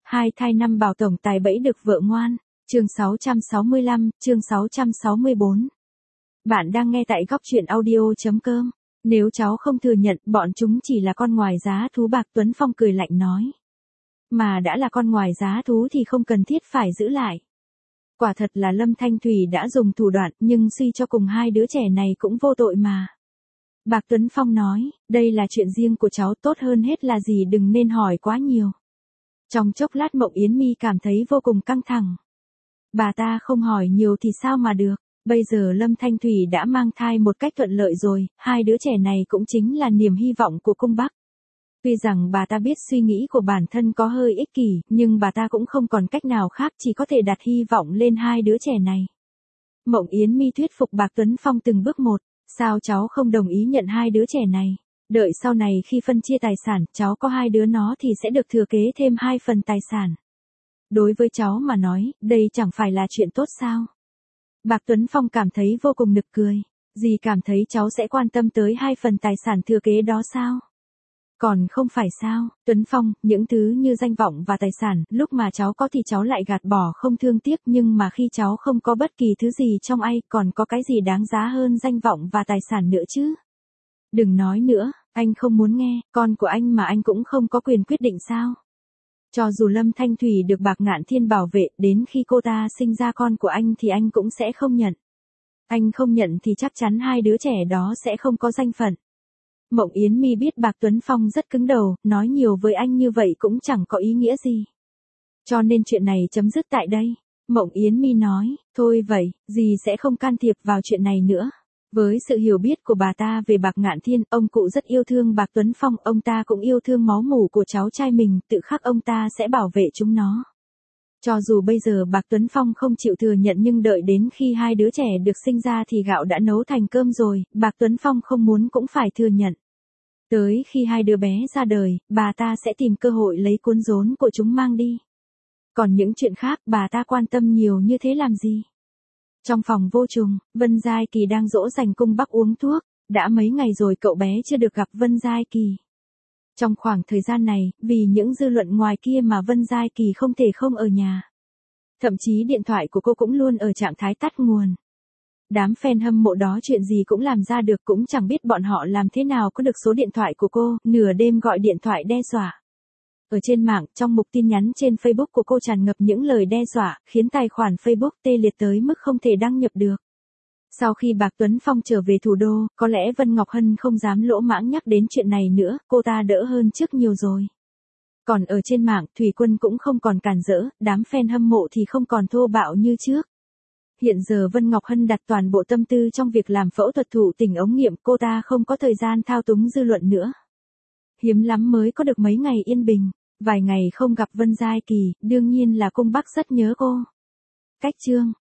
Hai thai năm bảo tổng tài bẫy được vợ ngoan. Chương 665, chương 664. Bạn đang nghe tại góc truyện audio.com. Nếu cháu không thừa nhận, bọn chúng chỉ là con ngoài giá thú, Bạc Tuấn Phong cười lạnh nói. Mà đã là con ngoài giá thú thì không cần thiết phải giữ lại. Quả thật là Lâm Thanh Thủy đã dùng thủ đoạn, nhưng suy cho cùng hai đứa trẻ này cũng vô tội mà. Bạc Tuấn Phong nói, đây là chuyện riêng của cháu, tốt hơn hết là gì đừng nên hỏi quá nhiều. Trong chốc lát Mộng Yến Mi cảm thấy vô cùng căng thẳng. Bà ta không hỏi nhiều thì sao mà được, bây giờ Lâm Thanh Thủy đã mang thai một cách thuận lợi rồi, hai đứa trẻ này cũng chính là niềm hy vọng của cung Bắc. Tuy rằng bà ta biết suy nghĩ của bản thân có hơi ích kỷ, nhưng bà ta cũng không còn cách nào khác, chỉ có thể đặt hy vọng lên hai đứa trẻ này. Mộng Yến Mi thuyết phục Bạc Tuấn Phong từng bước một, sao cháu không đồng ý nhận hai đứa trẻ này? Đợi sau này khi phân chia tài sản, cháu có hai đứa nó thì sẽ được thừa kế thêm 2 phần tài sản. Đối với cháu mà nói, đây chẳng phải là chuyện tốt sao? Bạc Tuấn Phong cảm thấy vô cùng nực cười. Dì cảm thấy cháu sẽ quan tâm tới 2 phần tài sản thừa kế đó sao? Còn không phải sao, Tuấn Phong, những thứ như danh vọng và tài sản, lúc mà cháu có thì cháu lại gạt bỏ không thương tiếc, nhưng mà khi cháu không có bất kỳ thứ gì trong ai, còn có cái gì đáng giá hơn danh vọng và tài sản nữa chứ? Đừng nói nữa, anh không muốn nghe, con của anh mà anh cũng không có quyền quyết định sao? Cho dù Lâm Thanh Thủy được Bạc Ngạn Thiên bảo vệ, đến khi cô ta sinh ra con của anh thì anh cũng sẽ không nhận. Anh không nhận thì chắc chắn hai đứa trẻ đó sẽ không có danh phận. Mộng Yến Mi biết Bạc Tuấn Phong rất cứng đầu, nói nhiều với anh như vậy cũng chẳng có ý nghĩa gì. Cho nên chuyện này chấm dứt tại đây. Mộng Yến Mi nói, thôi vậy, dì sẽ không can thiệp vào chuyện này nữa. Với sự hiểu biết của bà ta về Bạc Ngạn Thiên, ông cụ rất yêu thương Bạc Tuấn Phong, ông ta cũng yêu thương máu mủ của cháu trai mình, tự khắc ông ta sẽ bảo vệ chúng nó. Cho dù bây giờ Bạc Tuấn Phong không chịu thừa nhận, nhưng đợi đến khi hai đứa trẻ được sinh ra thì gạo đã nấu thành cơm rồi, Bạc Tuấn Phong không muốn cũng phải thừa nhận. Tới khi hai đứa bé ra đời, bà ta sẽ tìm cơ hội lấy cuốn rốn của chúng mang đi. Còn những chuyện khác bà ta quan tâm nhiều như thế làm gì? Trong phòng vô trùng, Vân Giai Kỳ đang dỗ dành cung Bắc uống thuốc, đã mấy ngày rồi cậu bé chưa được gặp Vân Giai Kỳ. Trong khoảng thời gian này, vì những dư luận ngoài kia mà Vân Giai Kỳ không thể không ở nhà. Thậm chí điện thoại của cô cũng luôn ở trạng thái tắt nguồn. Đám fan hâm mộ đó chuyện gì cũng làm ra được, cũng chẳng biết bọn họ làm thế nào có được số điện thoại của cô, nửa đêm gọi điện thoại đe dọa. Ở trên mạng, trong mục tin nhắn trên Facebook của cô tràn ngập những lời đe dọa, khiến tài khoản Facebook tê liệt tới mức không thể đăng nhập được. Sau khi Bạc Tuấn Phong trở về thủ đô, có lẽ Vân Ngọc Hân không dám lỗ mãng nhắc đến chuyện này nữa, cô ta đỡ hơn trước nhiều rồi. Còn ở trên mạng, Thủy Quân cũng không còn cản rỡ, đám fan hâm mộ thì không còn thô bạo như trước. Hiện giờ Vân Ngọc Hân đặt toàn bộ tâm tư trong việc làm phẫu thuật thụ tình ống nghiệm, cô ta không có thời gian thao túng dư luận nữa. Hiếm lắm mới có được mấy ngày yên bình, vài ngày không gặp Vân Giai Kỳ, đương nhiên là cung Bắc rất nhớ cô. Cách chương